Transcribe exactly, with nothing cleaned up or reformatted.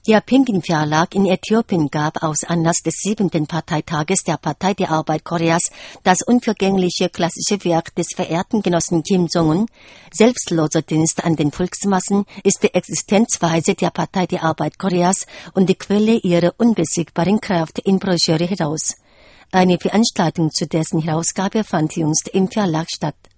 Der Pinguin Verlag in Äthiopien gab aus Anlass des siebten Parteitages der Partei der Arbeit Koreas das unvergängliche klassische Werk des verehrten Genossen Kim Jong-un. Selbstloser Dienst an den Volksmassen ist die Existenzweise der Partei der Arbeit Koreas und die Quelle ihrer unbesiegbaren Kraft in Broschüre heraus. Eine Veranstaltung zu dessen Herausgabe fand jüngst im Verlag statt.